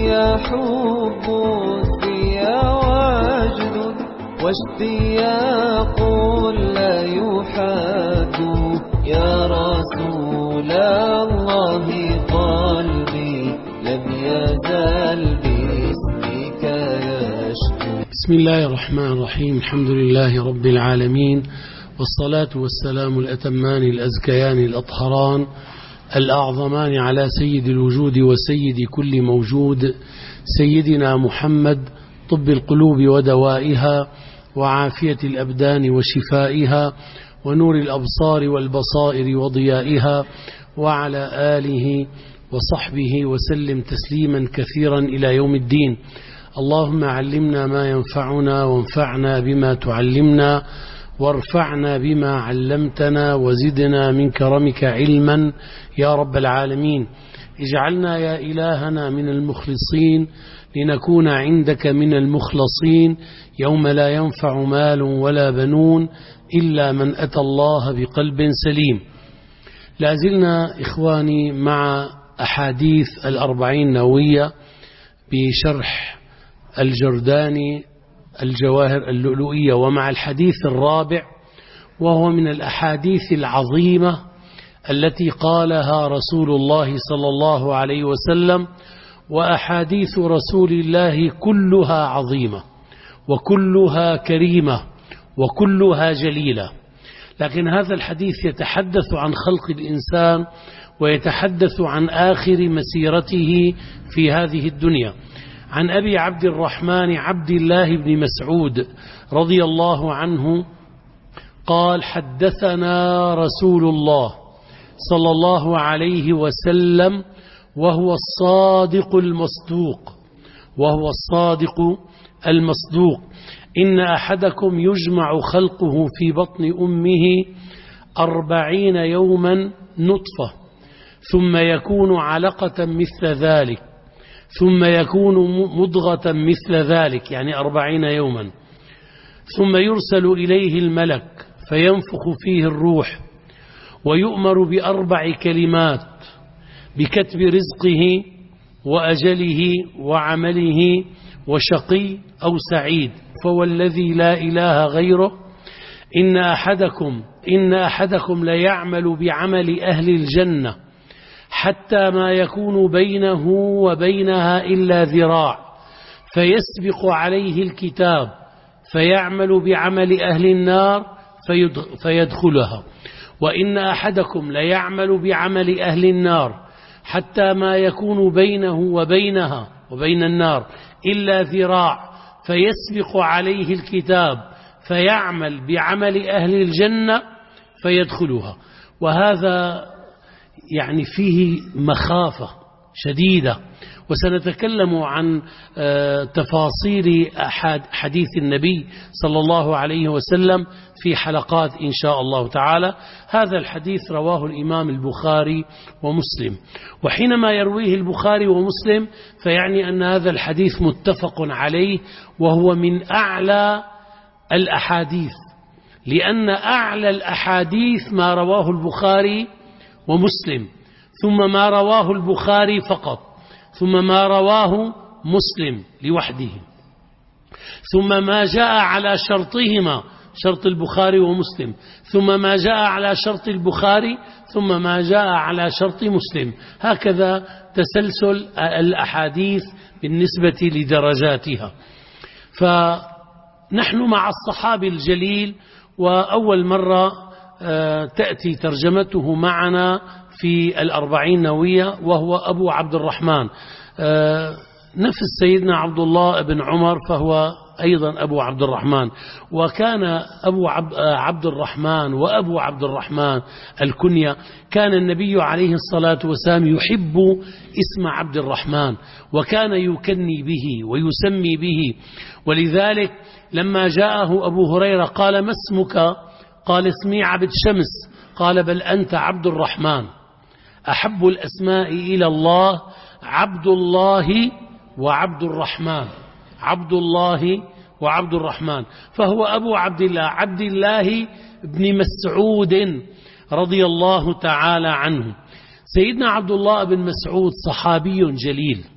يا حب فيا وجد واشتياق لا يحاد يا رسول الله قلبي لم يزل باسمك يشكو. بسم الله الرحمن الرحيم. الحمد لله رب العالمين، والصلاة والسلام الأتمان الأزكيان الأطهران الأعظمان على سيد الوجود وسيد كل موجود، سيدنا محمد طب القلوب ودوائها وعافية الأبدان وشفائها ونور الأبصار والبصائر وضيائها، وعلى آله وصحبه وسلم تسليما كثيرا إلى يوم الدين. اللهم علمنا ما ينفعنا وانفعنا بما تعلمنا وارفعنا بما علمتنا وزدنا من كرمك علما يا رب العالمين. اجعلنا يا إلهنا من المخلصين لنكون عندك من المخلصين يوم لا ينفع مال ولا بنون إلا من أتى الله بقلب سليم. لازلنا إخواني مع أحاديث الأربعين نووية بشرح الجرداني الجواهر اللؤلؤية، ومع الحديث الرابع وهو من الأحاديث العظيمة التي قالها رسول الله صلى الله عليه وسلم. وأحاديث رسول الله كلها عظيمة وكلها كريمة وكلها جليلة، لكن هذا الحديث يتحدث عن خلق الإنسان ويتحدث عن آخر مسيرته في هذه الدنيا. عن أبي عبد الرحمن عبد الله بن مسعود رضي الله عنه قال: حدثنا رسول الله صلى الله عليه وسلم وهو الصادق المصدوق إن أحدكم يجمع خلقه في بطن أمه 40 يوما نطفة ثم يكون علقة مثل ذلك ثم يكون مضغة مثل ذلك، يعني 40 يوما، ثم يرسل إليه الملك فينفخ فيه الروح ويؤمر ب4 كلمات: بكتب رزقه وأجله وعمله وشقي أو سعيد. فوالذي لا إله غيره إن أحدكم ليعمل بعمل أهل الجنة حتى ما يكون بينه وبينها إلا ذراع فيسبق عليه الكتاب فيعمل بعمل أهل النار فيدخلها، وإن أحدكم ليعمل بعمل أهل النار حتى ما يكون بينه وبينها وبين النار إلا ذراع فيسبق عليه الكتاب فيعمل بعمل أهل الجنة فيدخلها. وهذا يعني فيه مخافة شديدة، وسنتكلم عن تفاصيل حديث النبي صلى الله عليه وسلم في حلقات إن شاء الله تعالى. هذا الحديث رواه الإمام البخاري ومسلم، وحينما يرويه البخاري ومسلم فيعني أن هذا الحديث متفق عليه، وهو من أعلى الأحاديث، لأن أعلى الأحاديث ما رواه البخاري ومسلم، ثم ما رواه البخاري فقط، ثم ما رواه مسلم لوحده، ثم ما جاء على شرطهما، شرط البخاري ومسلم، ثم ما جاء على شرط البخاري، ثم ما جاء على شرط مسلم. هكذا تسلسل الأحاديث بالنسبة لدرجاتها. فنحن مع الصحابي الجليل، وأول مرة تأتي ترجمته معنا في الأربعين نووية، وهو أبو عبد الرحمن، نفس سيدنا عبد الله بن عمر فهو أيضا أبو عبد الرحمن. وكان أبو عبد الرحمن وأبو عبد الرحمن الكنية، كان النبي عليه الصلاة والسلام يحب اسم عبد الرحمن وكان يكني به ويسمي به، ولذلك لما جاءه أبو هريرة قال: ما اسمك؟ قال: اسمي عبد شمس. قال: بل أنت عبد الرحمن. أحب الأسماء إلى الله عبد الله وعبد الرحمن، عبد الله وعبد الرحمن، فهو أبو عبد الله بن مسعود رضي الله تعالى عنه. سيدنا عبد الله بن مسعود صحابي جليل،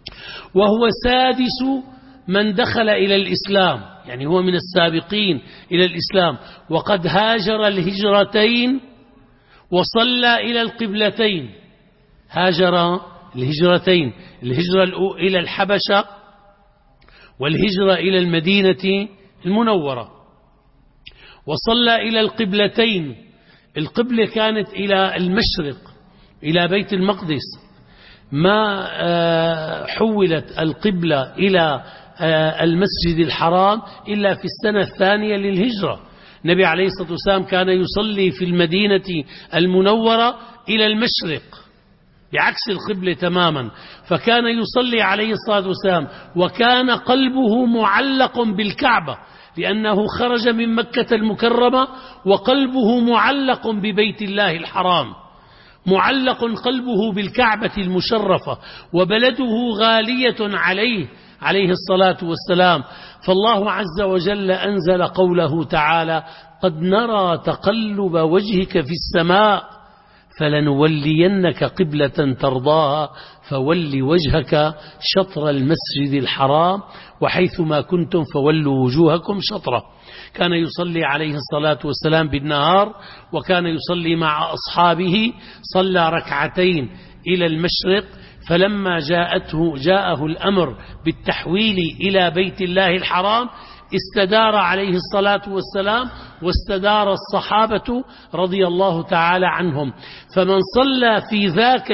وهو سادس من دخل إلى الإسلام، يعني هو من السابقين إلى الإسلام، وقد هاجر الهجرتين وصلى إلى القبلتين. هاجر الهجرتين، الهجرة إلى الحبشة والهجرة إلى المدينة المنورة، وصلى إلى القبلتين. القبلة كانت إلى المشرق، إلى بيت المقدس، ما حولت القبلة إلى المسجد الحرام إلا في السنة الثانية للهجرة. النبي عليه الصلاة والسلام كان يصلي في المدينة المنورة إلى المشرق بعكس القبلة تماما، فكان يصلي عليه الصلاة والسلام وكان قلبه معلق بالكعبة، لأنه خرج من مكة المكرمة وقلبه معلق ببيت الله الحرام، معلق قلبه بالكعبة المشرفة، وبلده غالية عليه الصلاة والسلام. فالله عز وجل أنزل قوله تعالى: قد نرى تقلب وجهك في السماء فلنولينك قبلة ترضاها فول وجهك شطر المسجد الحرام وحيثما كنتم فولوا وجوهكم شطره. كان يصلي عليه الصلاة والسلام بالنهار، وكان يصلي مع أصحابه، صلى ركعتين إلى المشرق، فلما جاءه الأمر بالتحويل إلى بيت الله الحرام استدار عليه الصلاة والسلام واستدار الصحابة رضي الله تعالى عنهم. فمن صلى في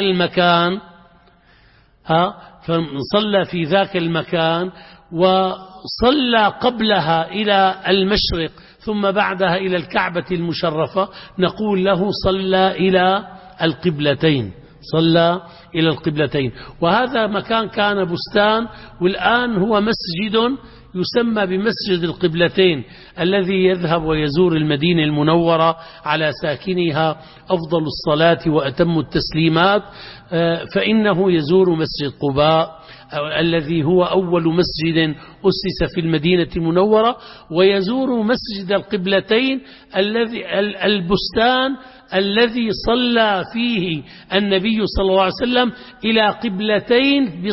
ذاك المكان وصلى قبلها إلى المشرق ثم بعدها إلى الكعبة المشرفة نقول له صلى إلى القبلتين. وهذا مكان كان بستان، والآن هو مسجد يسمى بمسجد القبلتين، الذي يذهب ويزور المدينة المنورة على ساكنها أفضل الصلاة وأتم التسليمات، فإنه يزور مسجد قباء الذي هو أول مسجد أسس في المدينة المنورة، ويزور مسجد القبلتين البستان الذي صلى فيه النبي صلى الله عليه وسلم إلى قبلتين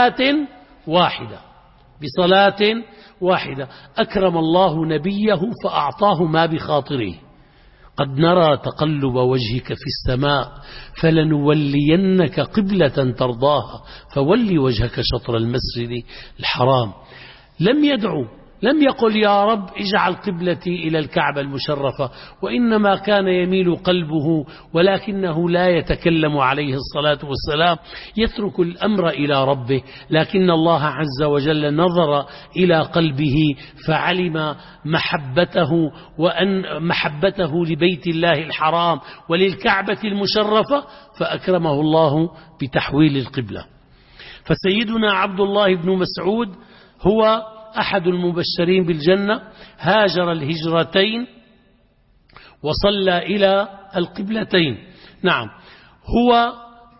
بصلاة واحدة. أكرم الله نبيه فأعطاه ما بخاطره. قد نرى تقلب وجهك في السماء فلنولينك قبلة ترضاها فولي وجهك شطر المسجد الحرام. لم يقل يا رب اجعل قبلتي إلى الكعبة المشرفة، وإنما كان يميل قلبه، ولكنه لا يتكلم عليه الصلاة والسلام، يترك الأمر إلى ربه. لكن الله عز وجل نظر إلى قلبه فعلم محبته لبيت الله الحرام وللكعبة المشرفة، فأكرمه الله بتحويل القبلة. فسيدنا عبد الله بن مسعود هو أحد المبشرين بالجنة، هاجر الهجرتين وصلى إلى القبلتين. نعم، هو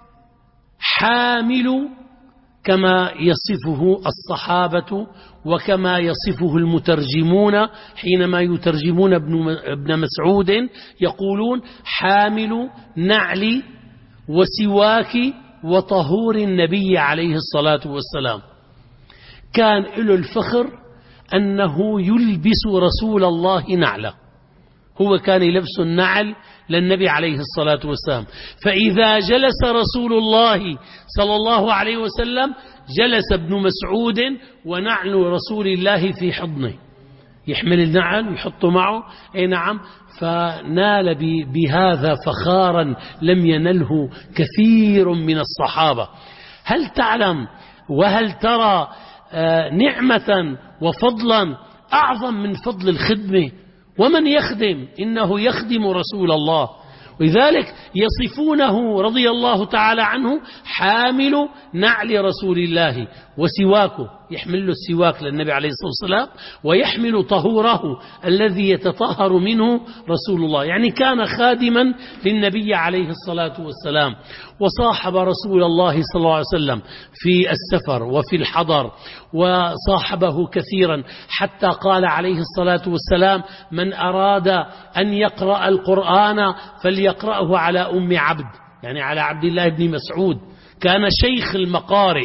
حامل كما يصفه الصحابة وكما يصفه المترجمون، حينما يترجمون ابن مسعود يقولون حامل نعل وسواك وطهور النبي عليه الصلاة والسلام. كان له الفخر أنه يلبس رسول الله نعله، هو كان يلبس النعل للنبي عليه الصلاة والسلام، فإذا جلس رسول الله صلى الله عليه وسلم جلس ابن مسعود ونعل رسول الله في حضنه، يحمل النعل ويحطه معه. أي نعم، فنال بهذا فخارا لم ينله كثير من الصحابة. هل تعلم وهل ترى نعمة وفضلا أعظم من فضل الخدمة؟ ومن يخدم إنه يخدم رسول الله، ولذلك يصفونه رضي الله تعالى عنه حامل نعل رسول الله وسواكه، يحمل له السواك للنبي عليه الصلاة والسلام، ويحمل طهوره الذي يتطهر منه رسول الله، يعني كان خادما للنبي عليه الصلاة والسلام. وصاحب رسول الله صلى الله عليه وسلم في السفر وفي الحضر، وصاحبه كثيرا، حتى قال عليه الصلاة والسلام: من أراد أن يقرأ القرآن فليقرأه على أم عبد، يعني على عبد الله بن مسعود، كان شيخ المقارئ،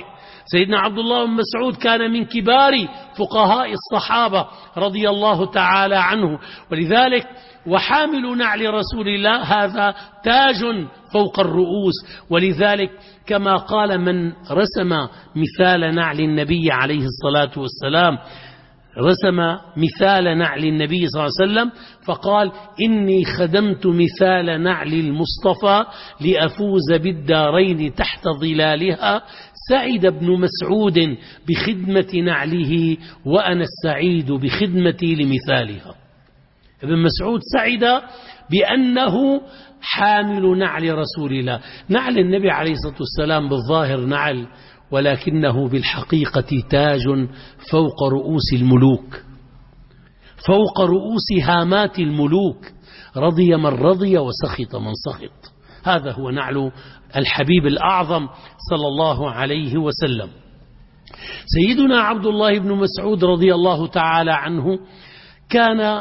سيدنا عبد الله بن مسعود كان من كبار فقهاء الصحابة رضي الله تعالى عنه، ولذلك وحامل نعل رسول الله هذا تاج فوق الرؤوس. ولذلك كما قال من رسم مثال نعل النبي عليه الصلاة والسلام، رسم مثال نعل النبي صلى الله عليه وسلم فقال: إني خدمت مثال نعل المصطفى لأفوز بالدارين تحت ظلالها، سعد ابن مسعود بخدمة نعله وأنا السعيد بخدمتي لمثالها. ابن مسعود سعد بأنه حامل نعل رسول الله. نعل النبي عليه الصلاة والسلام بالظاهر نعل، ولكنه بالحقيقة تاج فوق رؤوس الملوك، فوق رؤوس هامات الملوك، رضي من رضي وسخط من سخط. هذا هو نعل الحبيب الأعظم صلى الله عليه وسلم. سيدنا عبد الله بن مسعود رضي الله تعالى عنه كان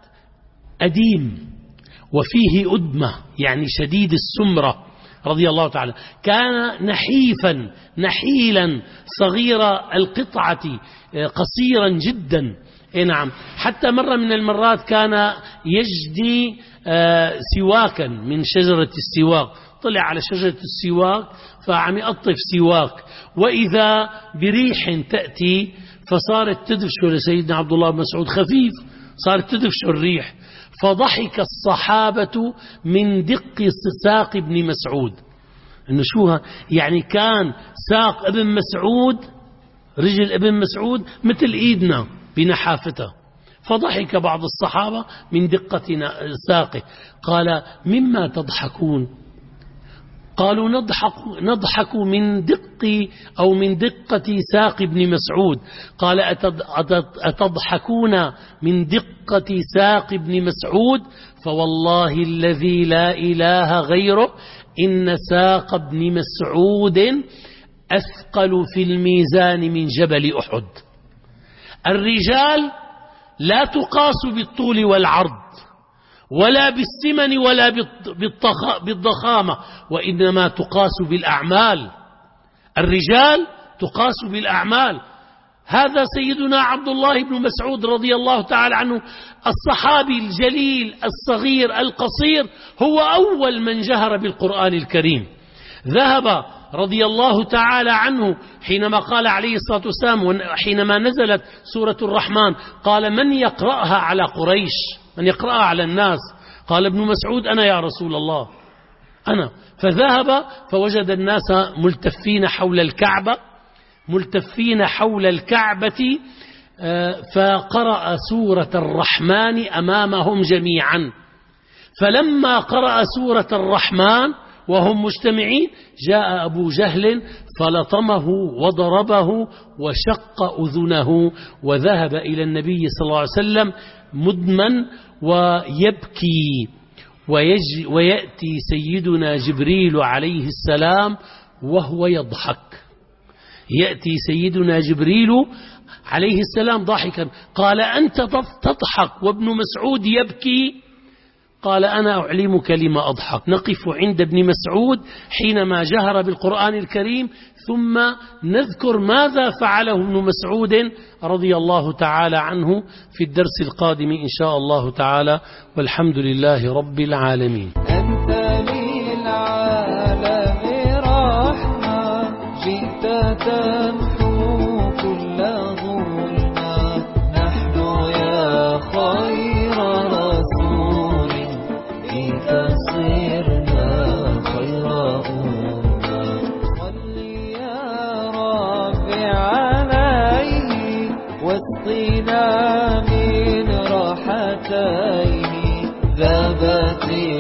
أديم وفيه أدمة، يعني شديد السمرة رضي الله تعالى. كان نحيفا نحيلا صغير القطعة قصيرا جدا. نعم، حتى مرة من المرات كان يجدي سواكا من شجرة السواك، طلع على شجرة السواك فعم يقطف سواك، وإذا بريح تأتي فصارت تدفش لسيدنا عبد الله بن مسعود، خفيف صارت تدفش الريح، فضحك الصحابة من دق ساق ابن مسعود. إنه شوها يعني كان ساق ابن مسعود، رجل ابن مسعود مثل إيدنا بنحافته، فضحك بعض الصحابة من دقة ساقه. قال: مما تضحكون؟ قالوا: نضحك من دق أو من دقة ساق ابن مسعود. قال: أتضحكون من دقة ساق ابن مسعود؟ فوالله الذي لا إله غيره إن ساق ابن مسعود أثقل في الميزان من جبل أحد. الرجال لا تقاس بالطول والعرض ولا بالسمن ولا بالضخامة، وإنما تقاس بالأعمال. الرجال تقاس بالأعمال. هذا سيدنا عبد الله بن مسعود رضي الله تعالى عنه، الصحابي الجليل الصغير القصير، هو أول من جهر بالقرآن الكريم. ذهب رضي الله تعالى عنه حينما قال عليه الصلاة والسلام، حينما نزلت سورة الرحمن، قال: من يقرأها على قريش؟ من يقرأها على الناس؟ قال ابن مسعود: أنا يا رسول الله، أنا. فذهب فوجد الناس ملتفين حول الكعبة، ملتفين حول الكعبة، فقرأ سورة الرحمن أمامهم جميعا. فلما قرأ سورة الرحمن وهم مجتمعين، جاء أبو جهل فلطمه وضربه وشق أذنه، وذهب إلى النبي صلى الله عليه وسلم مدمن ويبكي. ويأتي سيدنا جبريل عليه السلام وهو يضحك. يأتي سيدنا جبريل عليه السلام ضاحكا. قال: أنت تضحك وابن مسعود يبكي؟ قال: أنا أعلمك لما أضحك. نقف عند ابن مسعود حينما جهر بالقرآن الكريم، ثم نذكر ماذا فعله ابن مسعود رضي الله تعالى عنه في الدرس القادم إن شاء الله تعالى، والحمد لله رب العالمين. أنت للعالم رحمة، جئت تمحو كل ظلمة، نحن يا خير رسول فيك صرنا خير أمة. صل يا رب عليه واسقنا من راحتين ذابت